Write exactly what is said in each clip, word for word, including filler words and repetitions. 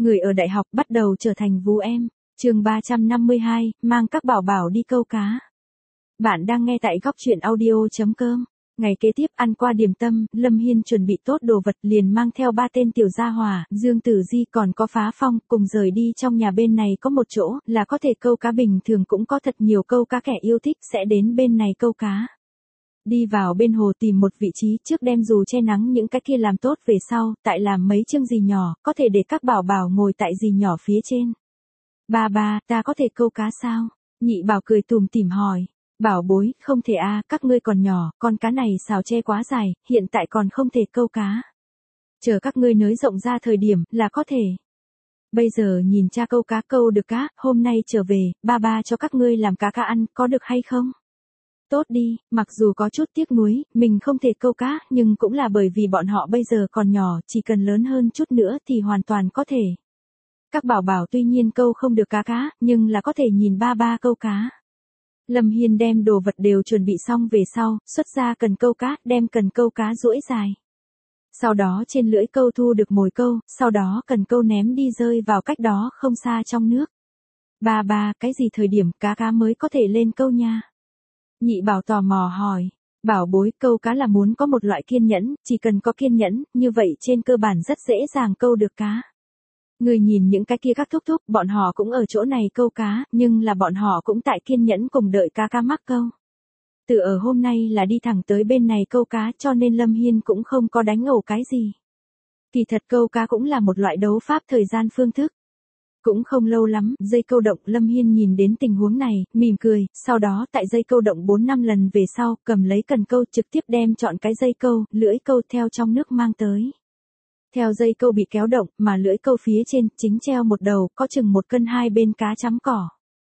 Người ở đại học bắt đầu trở thành vú em. Chương ba trăm năm mươi hai, mang các bảo bảo đi câu cá. Bạn đang nghe tại góc truyện audio chấm com. Ngày kế tiếp ăn qua điểm tâm, Lâm Hiên chuẩn bị tốt đồ vật liền mang theo ba tên tiểu gia hỏa, Dương Tử Di còn có Phá Phong, cùng rời đi. Trong nhà bên này có một chỗ là có thể câu cá, bình thường cũng có thật nhiều câu cá kẻ yêu thích sẽ đến bên này câu cá. Đi vào bên hồ tìm một vị trí trước, đem dù che nắng những cái kia làm tốt về sau, tại làm mấy chương gì nhỏ, có thể để các bảo bảo ngồi tại gì nhỏ phía trên. Ba ba, ta có thể câu cá sao? Nhị bảo cười tùm tìm hỏi. Bảo bối, không thể a, à, các ngươi còn nhỏ, con cá này xào tre quá dài, hiện tại còn không thể câu cá. Chờ các ngươi nới rộng ra thời điểm, là có thể. Bây giờ nhìn cha câu cá câu được cá, hôm nay trở về, ba ba cho các ngươi làm cá cá ăn, có được hay không? Tốt đi, mặc dù có chút tiếc nuối, mình không thể câu cá, nhưng cũng là bởi vì bọn họ bây giờ còn nhỏ, chỉ cần lớn hơn chút nữa thì hoàn toàn có thể. Các bảo bảo tuy nhiên câu không được cá cá, nhưng là có thể nhìn ba ba câu cá. Lâm Hiên đem đồ vật đều chuẩn bị xong về sau, xuất ra cần câu cá, đem cần câu cá duỗi dài. Sau đó trên lưỡi câu thu được mồi câu, sau đó cần câu ném đi rơi vào cách đó không xa trong nước. Ba ba, cái gì thời điểm cá cá mới có thể lên câu nha? Nhị bảo tò mò hỏi. Bảo bối, câu cá là muốn có một loại kiên nhẫn, chỉ cần có kiên nhẫn, như vậy trên cơ bản rất dễ dàng câu được cá. Người nhìn những cái kia các thúc thúc, bọn họ cũng ở chỗ này câu cá, nhưng là bọn họ cũng tại kiên nhẫn cùng đợi cá cá mắc câu. Từ ở hôm nay là đi thẳng tới bên này câu cá, cho nên Lâm Hiên cũng không có đánh ổ cái gì. Kỳ thật câu cá cũng là một loại đấu pháp thời gian phương thức. Cũng không lâu lắm, dây câu động, Lâm Hiên nhìn đến tình huống này, mỉm cười, sau đó tại dây câu động bốn năm lần về sau, cầm lấy cần câu trực tiếp đem chọn cái dây câu, lưỡi câu theo trong nước mang tới. Theo dây câu bị kéo động, mà lưỡi câu phía trên, chính treo một đầu, có chừng một cân hai bên cá chấm cỏ.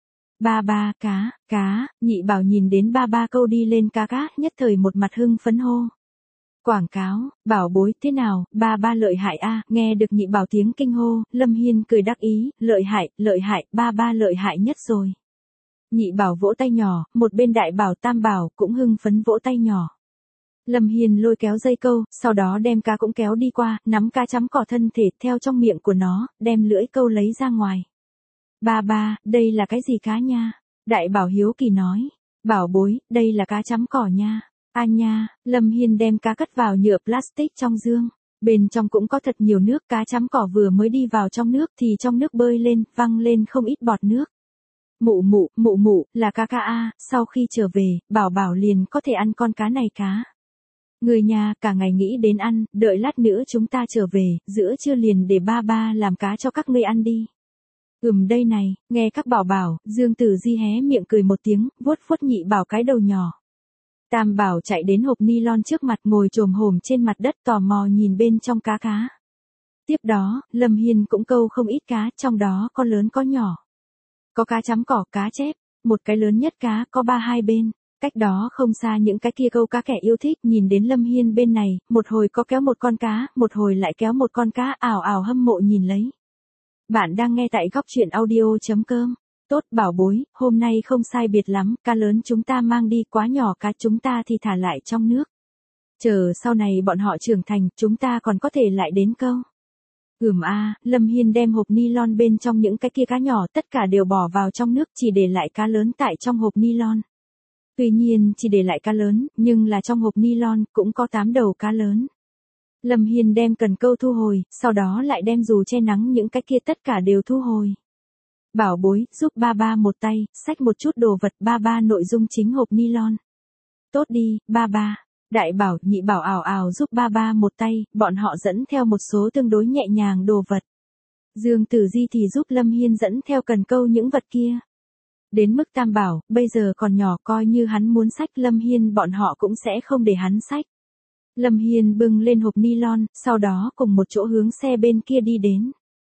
Ba ba, cá, cá, nhị bảo nhìn đến ba ba câu đi lên cá cá, nhất thời một mặt hưng phấn hô. Quảng cáo, bảo bối, thế nào, ba ba lợi hại a, à, nghe được nhị bảo tiếng kinh hô, Lâm Hiên cười đắc ý, lợi hại, lợi hại, ba ba lợi hại nhất rồi. Nhị bảo vỗ tay nhỏ, một bên đại bảo tam bảo cũng hưng phấn vỗ tay nhỏ. Lâm Hiên lôi kéo dây câu, sau đó đem cá cũng kéo đi qua, nắm cá chấm cỏ thân thể theo trong miệng của nó, đem lưỡi câu lấy ra ngoài. Ba ba, đây là cái gì cá nha? Đại bảo hiếu kỳ nói. Bảo bối, đây là cá chấm cỏ nha. A nha, Lâm Hiên đem cá cất vào nhựa plastic trong dương. Bên trong cũng có thật nhiều nước, cá chấm cỏ vừa mới đi vào trong nước thì trong nước bơi lên, văng lên không ít bọt nước. Mụ mụ, mụ mụ, là cá cá a, sau khi trở về, bảo bảo liền có thể ăn con cá này cá. Người nhà cả ngày nghĩ đến ăn, đợi lát nữa chúng ta trở về, giữa trưa liền để ba ba làm cá cho các ngươi ăn đi. Ừm đây này, nghe các bảo bảo, Dương Tử Di hé miệng cười một tiếng, vuốt vuốt nhị bảo cái đầu nhỏ. Tam bảo chạy đến hộp nylon trước mặt, ngồi chồm hổm trên mặt đất tò mò nhìn bên trong cá cá. Tiếp đó, Lâm Hiên cũng câu không ít cá, trong đó có lớn có nhỏ. Có cá chấm cỏ, cá chép, một cái lớn nhất cá có ba hai bên. Cách đó không xa những cái kia câu cá kẻ yêu thích nhìn đến Lâm Hiên bên này, một hồi có kéo một con cá, một hồi lại kéo một con cá, ảo ảo hâm mộ nhìn lấy. Bạn đang nghe tại góc truyện audio chấm com. Tốt bảo bối, hôm nay không sai biệt lắm, cá lớn chúng ta mang đi, quá nhỏ cá chúng ta thì thả lại trong nước. Chờ sau này bọn họ trưởng thành, chúng ta còn có thể lại đến câu. Ừm a, à, Lâm Hiên đem hộp nylon bên trong những cái kia cá nhỏ tất cả đều bỏ vào trong nước, chỉ để lại cá lớn tại trong hộp nylon. Tuy nhiên chỉ để lại cá lớn, nhưng là trong hộp nylon cũng có tám đầu cá lớn. Lâm Hiên đem cần câu thu hồi, sau đó lại đem dù che nắng những cái kia tất cả đều thu hồi. Bảo bối, giúp ba ba một tay, xách một chút đồ vật, ba ba nội dung chính hộp nylon. Tốt đi, ba ba. Đại bảo, nhị bảo ảo ảo giúp ba ba một tay, bọn họ dẫn theo một số tương đối nhẹ nhàng đồ vật. Dương Tử Di thì giúp Lâm Hiên dẫn theo cần câu những vật kia. Đến mức tam bảo, bây giờ còn nhỏ, coi như hắn muốn xách Lâm Hiên bọn họ cũng sẽ không để hắn xách. Lâm Hiên bưng lên hộp nylon, sau đó cùng một chỗ hướng xe bên kia đi đến.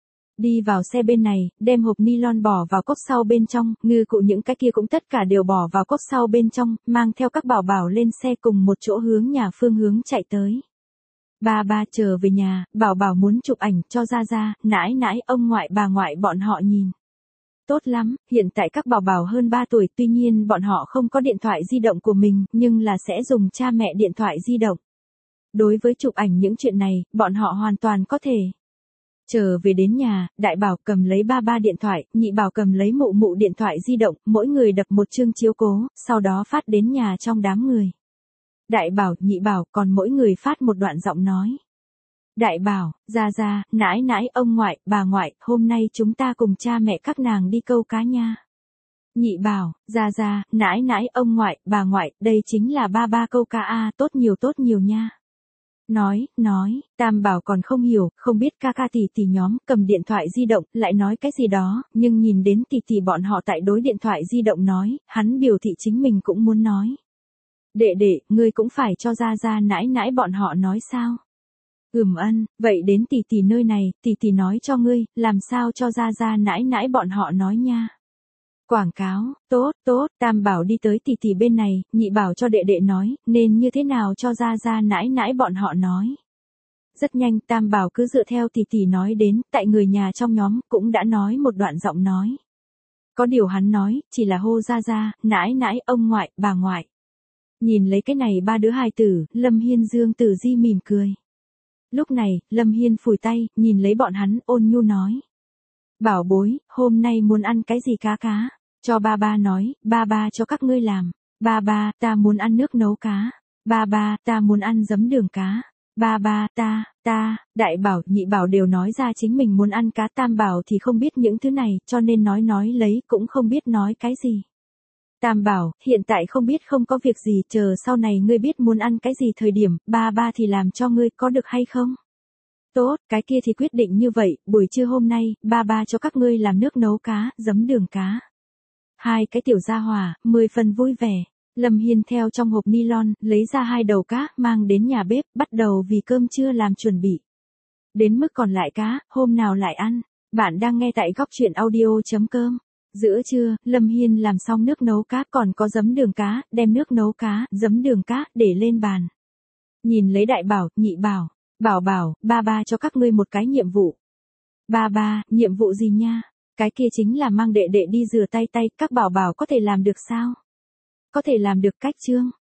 Đi vào xe bên này, đem hộp nylon bỏ vào cốc sau bên trong, ngư cụ những cái kia cũng tất cả đều bỏ vào cốc sau bên trong, mang theo các bảo bảo lên xe cùng một chỗ hướng nhà phương hướng chạy tới. Ba ba chờ về nhà, bảo bảo muốn chụp ảnh cho ra ra, nãi nãi, ông ngoại bà ngoại bọn họ nhìn. Tốt lắm, hiện tại các bảo bảo hơn ba tuổi, tuy nhiên bọn họ không có điện thoại di động của mình, nhưng là sẽ dùng cha mẹ điện thoại di động. Đối với chụp ảnh những chuyện này, bọn họ hoàn toàn có thể. Chờ về đến nhà, đại bảo cầm lấy ba ba điện thoại, nhị bảo cầm lấy mụ mụ điện thoại di động, mỗi người đập một chương chiếu cố, sau đó phát đến nhà trong đám người. Đại bảo, nhị bảo, còn mỗi người phát một đoạn giọng nói. Đại bảo, ra ra, nãi nãi, ông ngoại, bà ngoại, hôm nay chúng ta cùng cha mẹ các nàng đi câu cá nha. Nhị bảo, ra ra, nãi nãi, ông ngoại, bà ngoại, đây chính là ba ba câu cá a, tốt nhiều tốt nhiều nha. Nói, nói, tam bảo còn không hiểu, không biết ca ca tỷ tỷ nhóm, cầm điện thoại di động, lại nói cái gì đó, nhưng nhìn đến tỷ tỷ bọn họ tại đối điện thoại di động nói, hắn biểu thị chính mình cũng muốn nói. Đệ đệ, ngươi cũng phải cho ra ra nãi nãi bọn họ nói sao? Ừm ân, vậy đến tỷ tỷ nơi này, tỷ tỷ nói cho ngươi, làm sao cho ra ra nãi nãi bọn họ nói nha. Quảng cáo, tốt, tốt, tam bảo đi tới tỷ tỷ bên này, nhị bảo cho đệ đệ nói, nên như thế nào cho ra ra nãi nãi bọn họ nói. Rất nhanh, tam bảo cứ dựa theo tỷ tỷ nói đến, tại người nhà trong nhóm, cũng đã nói một đoạn giọng nói. Có điều hắn nói, chỉ là hô ra ra, nãi nãi, ông ngoại, bà ngoại. Nhìn lấy cái này ba đứa hài tử, Lâm Hiên Dương Tử Di mỉm cười. Lúc này, Lâm Hiên phủi tay, nhìn lấy bọn hắn, ôn nhu nói. Bảo bối, hôm nay muốn ăn cái gì cá cá? Cho ba ba nói, ba ba cho các ngươi làm. Ba ba, ta muốn ăn nước nấu cá. Ba ba, ta muốn ăn giấm đường cá. Ba ba, ta, ta, đại bảo, nhị bảo đều nói ra chính mình muốn ăn cá, tam bảo thì không biết những thứ này, cho nên nói nói lấy, cũng không biết nói cái gì. Tam bảo, hiện tại không biết không có việc gì, chờ sau này ngươi biết muốn ăn cái gì thời điểm, ba ba thì làm cho ngươi, có được hay không? Tốt, cái kia thì quyết định như vậy, buổi trưa hôm nay, ba ba cho các ngươi làm nước nấu cá, giấm đường cá. Hai cái tiểu gia hỏa, mười phần vui vẻ. Lâm Hiên theo trong hộp nylon, lấy ra hai đầu cá, mang đến nhà bếp, bắt đầu vì cơm trưa làm chuẩn bị. Đến mức còn lại cá, hôm nào lại ăn. Bạn đang nghe tại góc truyện audio.com. Giữa trưa, Lâm Hiên làm xong nước nấu cá, còn có giấm đường cá, đem nước nấu cá, giấm đường cá, để lên bàn. Nhìn lấy đại bảo, nhị bảo. Bảo bảo, ba ba cho các ngươi một cái nhiệm vụ. Ba ba, nhiệm vụ gì nha? Cái kia chính là mang đệ đệ đi rửa tay tay, các bảo bảo có thể làm được sao? Có thể làm được cách chương.